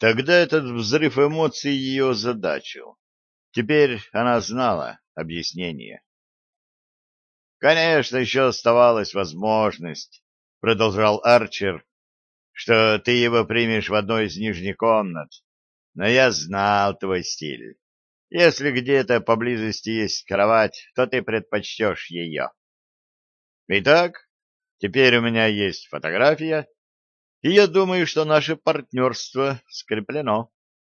Тогда этот взрыв эмоций ее озадачил. Теперь она знала объяснение. «Конечно, еще оставалась возможность», — продолжал Арчер, «что ты его примешь в одной из нижних комнат. Но я знал твой стиль. Если где-то поблизости есть кровать, то ты предпочтешь ее. Итак, теперь у меня есть фотография, и я думаю, что наше партнерство скреплено».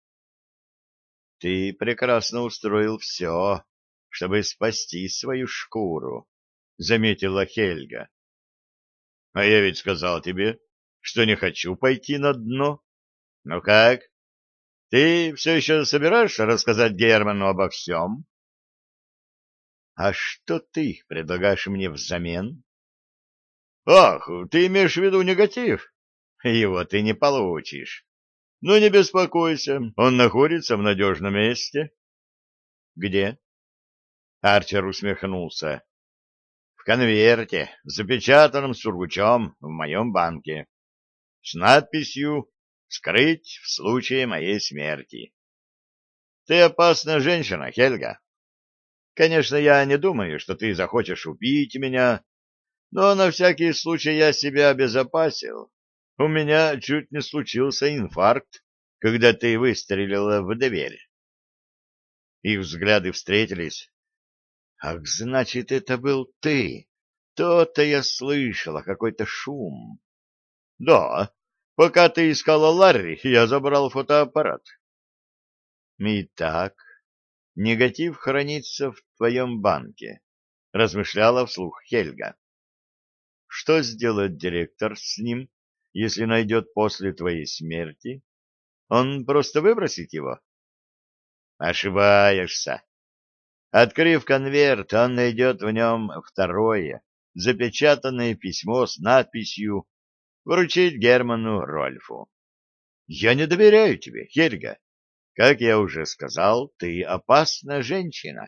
«Ты прекрасно устроил все, чтобы спасти свою шкуру», — заметила Хельга. «А я ведь сказал тебе, что не хочу пойти на дно. Ну как, ты все еще собираешься рассказать Герману обо всем?» «А что ты предлагаешь мне взамен?» «Ах, ты имеешь в виду негатив? Его ты не получишь. Но не беспокойся, он находится в надежном месте». «Где?» Арчер усмехнулся. «В конверте, запечатанном сургучом в моем банке, с надписью «Скрыть в случае моей смерти». Ты опасная женщина, Хельга. Конечно, я не думаю, что ты захочешь убить меня, но на всякий случай я себя обезопасил. У меня чуть не случился инфаркт, когда ты выстрелила в дверь». Их взгляды встретились. «Ах, значит, это был ты! То-то я слышала какой-то шум». «Да, пока ты искала Ларри, я забрал фотоаппарат». «Итак, негатив хранится в твоем банке», — размышляла вслух Хельга. «Что сделает директор с ним, если найдет после твоей смерти? Он просто выбросит его?» «Ошибаешься. Открыв конверт, он найдет в нем второе, запечатанное письмо с надписью «Вручить Герману Рольфу». Я не доверяю тебе, Хельга. Как я уже сказал, ты опасная женщина.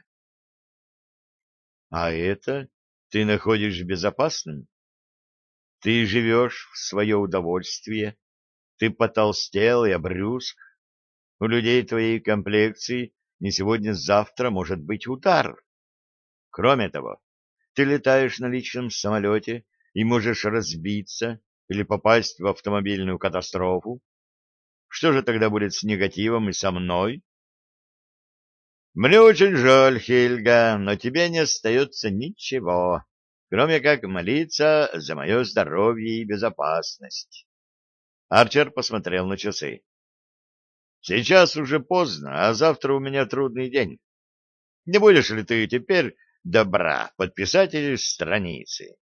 А это ты находишь безопасным? Ты живешь в свое удовольствие, ты потолстел и обрюзг. У людей твоей комплекции не сегодня-завтра может быть удар. Кроме того, ты летаешь на личном самолете и можешь разбиться или попасть в автомобильную катастрофу. Что же тогда будет с негативом и со мной? Мне очень жаль, Хельга, но тебе не остается ничего, кроме как молиться за мое здоровье и безопасность. Арчер посмотрел на часы. Сейчас уже поздно, а завтра у меня трудный день. Не будешь ли ты теперь добра подписать эти страницы?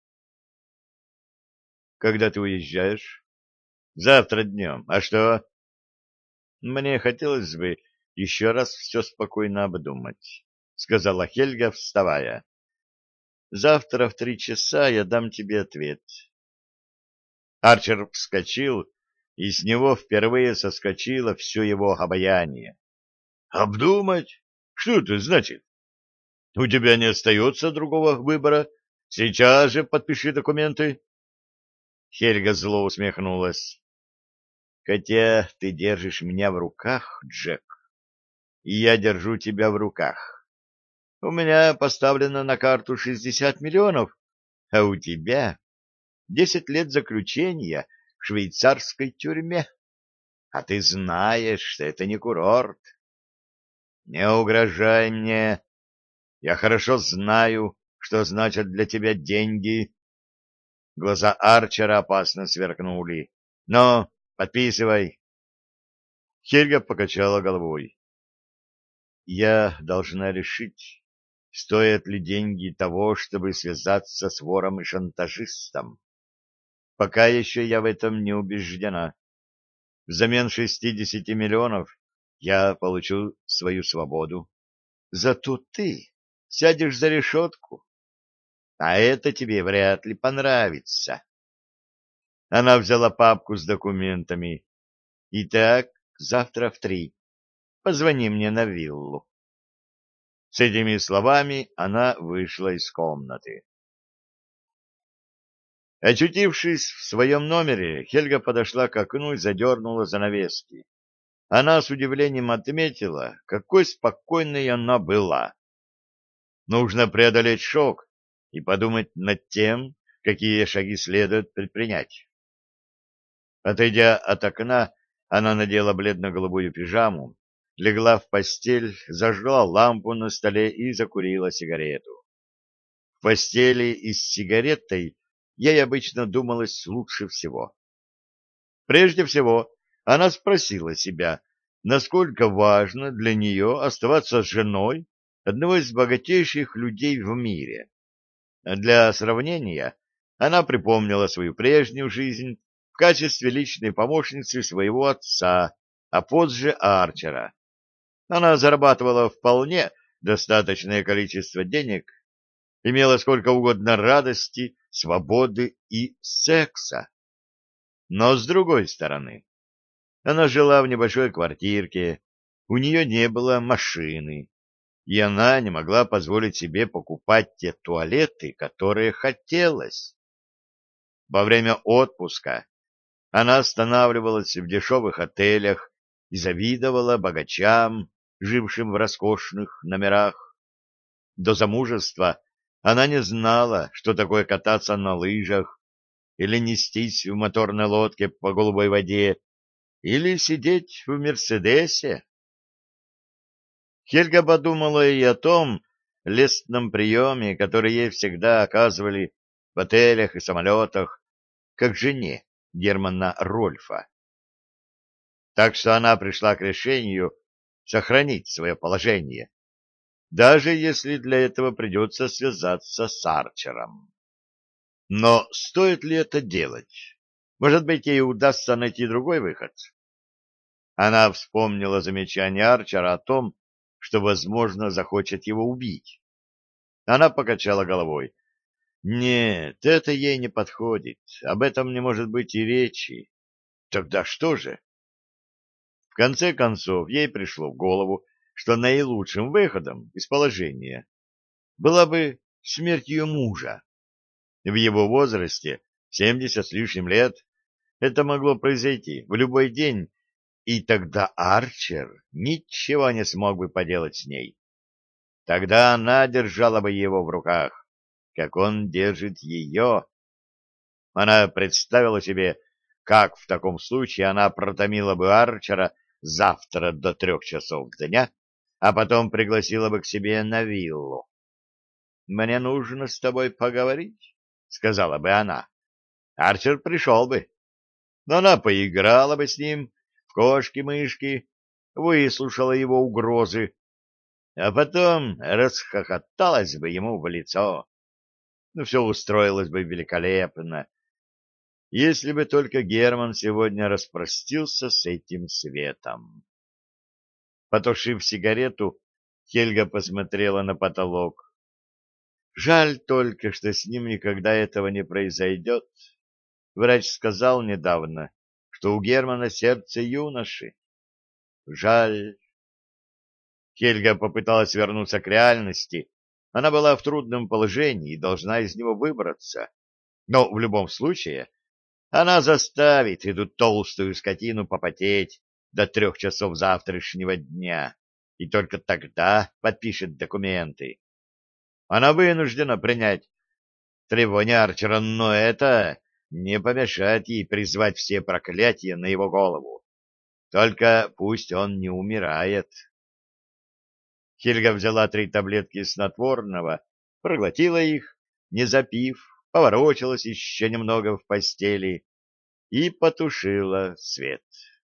Когда ты уезжаешь? Завтра днем. А что? Мне хотелось бы еще раз все спокойно обдумать, — сказала Хельга, вставая. Завтра в 3 часа я дам тебе ответ. Арчер вскочил, и с него впервые соскочило все его обаяние. Обдумать? Что это значит? У тебя не остается другого выбора. Сейчас же подпиши документы. Хельга зло усмехнулась. Хотя ты держишь меня в руках, Джек, и я держу тебя в руках. У меня поставлено на карту 60 миллионов, а у тебя 10 лет заключения в швейцарской тюрьме. А ты знаешь, что это не курорт. Не угрожай мне. Я хорошо знаю, что значат для тебя деньги. Глаза Арчера опасно сверкнули. Но подписывай. Хельга покачала головой. Я должна решить, стоят ли деньги того, чтобы связаться с вором и шантажистом. Пока еще я в этом не убеждена. Взамен 60 миллионов я получу свою свободу. Зато ты сядешь за решетку, а это тебе вряд ли понравится. Она взяла папку с документами. Итак, завтра в 3. Позвони мне на виллу. С этими словами она вышла из комнаты. Очутившись в своем номере, Хельга подошла к окну и задернула занавески. она с удивлением отметила, какой спокойной она была. Нужно преодолеть шок и подумать над тем, какие шаги следует предпринять. Отойдя от окна, она надела бледно-голубую пижаму, легла в постель, зажгла лампу на столе и закурила сигарету. В постели и с сигаретой ей обычно думалось лучше всего. Прежде всего, она спросила себя, насколько важно для нее оставаться женой одного из богатейших людей в мире. Для сравнения, она припомнила свою прежнюю жизнь в качестве личной помощницы своего отца, а позже Арчера. Она зарабатывала вполне достаточное количество денег, имела сколько угодно радости, свободы и секса. Но с другой стороны, она жила в небольшой квартирке, у нее не было машины, и она не могла позволить себе покупать те туалеты, которые хотелось. Во время отпуска она останавливалась в дешевых отелях и завидовала богачам, жившим в роскошных номерах. До замужества она не знала, что такое кататься на лыжах или нестись в моторной лодке по голубой воде, или сидеть в «Мерседесе». Хельга подумала и о том лестном приеме, который ей всегда оказывали в отелях и самолетах, как жене Германа Рольфа. Так что она пришла к решению сохранить свое положение, даже если для этого придется связаться с Арчером. Но стоит ли это делать? Может быть, ей удастся найти другой выход? Она вспомнила замечание Арчера о том, что, возможно, захочет его убить. Она покачала головой. Нет, это ей не подходит. Об этом не может быть и речи. Тогда что же? В конце концов, ей пришло в голову, что наилучшим выходом из положения была бы смерть ее мужа. В его возрасте, 70 с лишним лет, это могло произойти в любой день, и тогда Арчер ничего не смог бы поделать с ней. Тогда она держала бы его в руках, как он держит ее. Она представила себе, как в таком случае она протомила бы Арчера завтра до 3 часов дня, а потом пригласила бы к себе на виллу. «Мне нужно с тобой поговорить», — сказала бы она. Арчер пришел бы, но она поиграла бы с ним в кошки-мышки, выслушала его угрозы, а потом расхохоталась бы ему в лицо. Ну, все устроилось бы великолепно, если бы только Герман сегодня распростился с этим светом. Потушив сигарету, Хельга посмотрела на потолок. Жаль только, что с ним никогда этого не произойдет. Врач сказал недавно, что у Германа сердце юноши. Жаль. Хельга попыталась вернуться к реальности. Она была в трудном положении и должна из него выбраться. Но в любом случае она заставит эту толстую скотину попотеть до 3 часов завтрашнего дня, и только тогда подпишет документы. Она вынуждена принять требования Арчера, но это не помешает ей призвать все проклятия на его голову. Только пусть он не умирает. Хельга взяла 3 таблетки снотворного, проглотила их, не запив, поворочилась еще немного в постели и потушила свет.